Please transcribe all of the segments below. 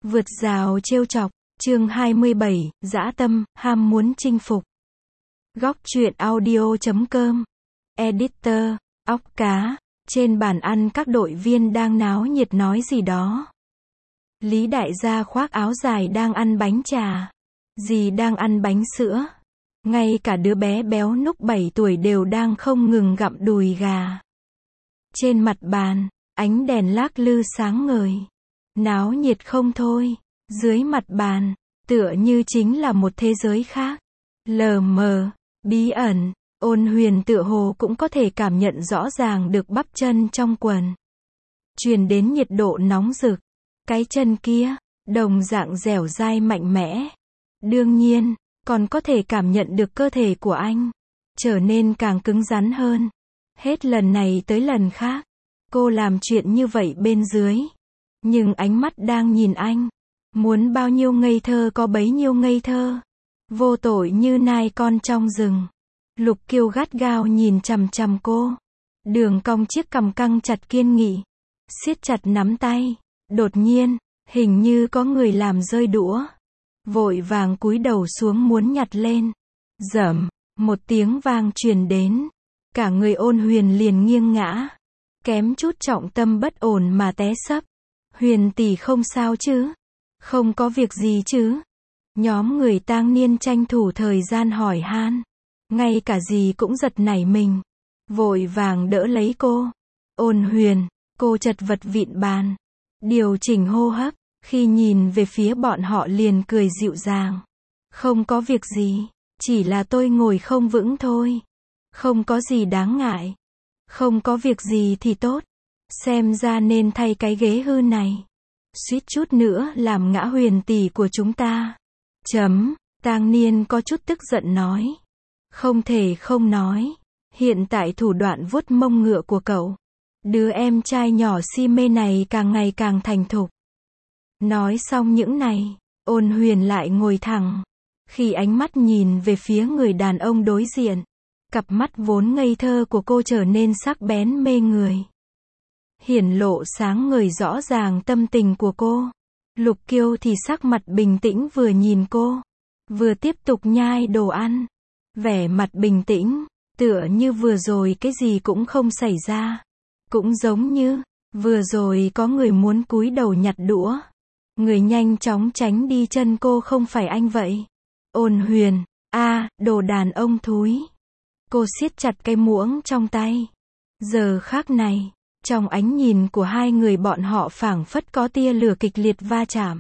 Vượt rào trêu chọc, chương 27, dã tâm, ham muốn chinh phục. Góc truyện audio.com. Editor, óc cá. Trên bàn ăn các đội viên đang náo nhiệt nói gì đó. Lý đại gia khoác áo dài đang ăn bánh trà. Dì đang ăn bánh sữa. Ngay cả đứa bé béo núc 7 tuổi đều đang không ngừng gặm đùi gà. Trên mặt bàn, ánh đèn lác lư sáng ngời. Náo nhiệt không thôi. Dưới mặt bàn, tựa như chính là một thế giới khác. Lờ mờ, bí ẩn, Ôn Huyền tựa hồ cũng có thể cảm nhận rõ ràng được bắp chân trong quần. Truyền đến nhiệt độ nóng rực. Cái chân kia, đồng dạng dẻo dai mạnh mẽ. Đương nhiên, còn có thể cảm nhận được cơ thể của anh trở nên càng cứng rắn hơn. Hết lần này tới lần khác, cô làm chuyện như vậy bên dưới. Nhưng ánh mắt đang nhìn anh. Muốn bao nhiêu ngây thơ có bấy nhiêu ngây thơ. Vô tội như nai con trong rừng. Lục Kiều gắt gao nhìn chằm chằm cô. Đường cong chiếc cằm căng chặt kiên nghị. Siết chặt nắm tay. Đột nhiên, hình như có người làm rơi đũa. Vội vàng cúi đầu xuống muốn nhặt lên. Dẫm, một tiếng vang truyền đến. Cả người Ôn Huyền liền nghiêng ngã. Kém chút trọng tâm bất ổn mà té sấp. Huyền tỷ không sao chứ? Không có việc gì chứ? Nhóm người tang niên tranh thủ thời gian hỏi han. Ngay cả dì cũng giật nảy mình. Vội vàng đỡ lấy cô. Ôn Huyền, cô chật vật vịn bàn. Điều chỉnh hô hấp. Khi nhìn về phía bọn họ liền cười dịu dàng. Không có việc gì. Chỉ là tôi ngồi không vững thôi. Không có gì đáng ngại. Không có việc gì thì tốt. Xem ra nên thay cái ghế hư này. Suýt chút nữa làm ngã Huyền tỷ của chúng ta. Tang niên có chút tức giận nói. Không thể không nói. Hiện tại thủ đoạn vuốt mông ngựa của cậu. Đứa em trai nhỏ si mê này càng ngày càng thành thục. Nói xong những này, Ôn Huyền lại ngồi thẳng. Khi ánh mắt nhìn về phía người đàn ông đối diện, cặp mắt vốn ngây thơ của cô trở nên sắc bén mê người. Hiển lộ sáng ngời rõ ràng tâm tình của cô. Lục Kiều thì sắc mặt bình tĩnh vừa nhìn cô, vừa tiếp tục nhai đồ ăn. Vẻ mặt bình tĩnh, tựa như vừa rồi cái gì cũng không xảy ra. Cũng giống như, vừa rồi có người muốn cúi đầu nhặt đũa. Người nhanh chóng tránh đi chân cô không phải anh vậy. Ôn Huyền, đồ đàn ông thúi. Cô siết chặt cái muỗng trong tay. Giờ khắc này, trong ánh nhìn của hai người bọn họ phảng phất có tia lửa kịch liệt va chạm.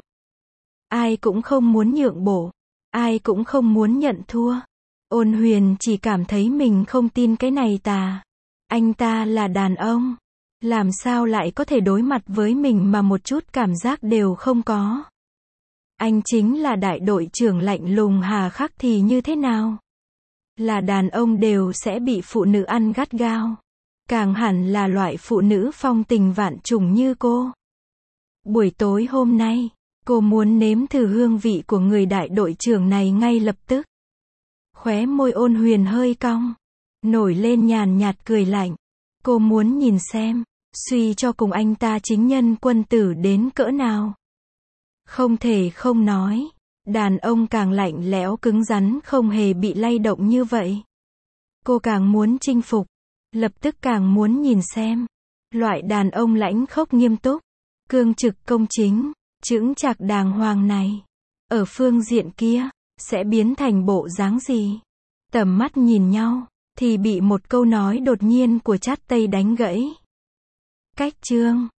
Ai cũng không muốn nhượng bộ. Ai cũng không muốn nhận thua. Ôn Huyền chỉ cảm thấy mình không tin cái này anh ta là đàn ông. Làm sao lại có thể đối mặt với mình mà một chút cảm giác đều không có. Anh chính là đại đội trưởng lạnh lùng hà khắc thì như thế nào? Là đàn ông đều sẽ bị phụ nữ ăn gắt gao. Càng hẳn là loại phụ nữ phong tình vạn trùng như cô. Buổi tối hôm nay, cô muốn nếm thử hương vị của người đại đội trưởng này ngay lập tức. Khóe môi Ôn Huyền hơi cong, nổi lên nhàn nhạt cười lạnh. Cô muốn nhìn xem, suy cho cùng anh ta chính nhân quân tử đến cỡ nào. Không thể không nói, đàn ông càng lạnh lẽo cứng rắn không hề bị lay động như vậy. Cô càng muốn chinh phục, lập tức càng muốn nhìn xem. Loại đàn ông lãnh khốc nghiêm túc, cương trực công chính, chững chạc đàng hoàng này. Ở phương diện kia, sẽ biến thành bộ dáng gì? Tầm mắt nhìn nhau, thì bị một câu nói đột nhiên của Chát Tây đánh gãy. Cách chương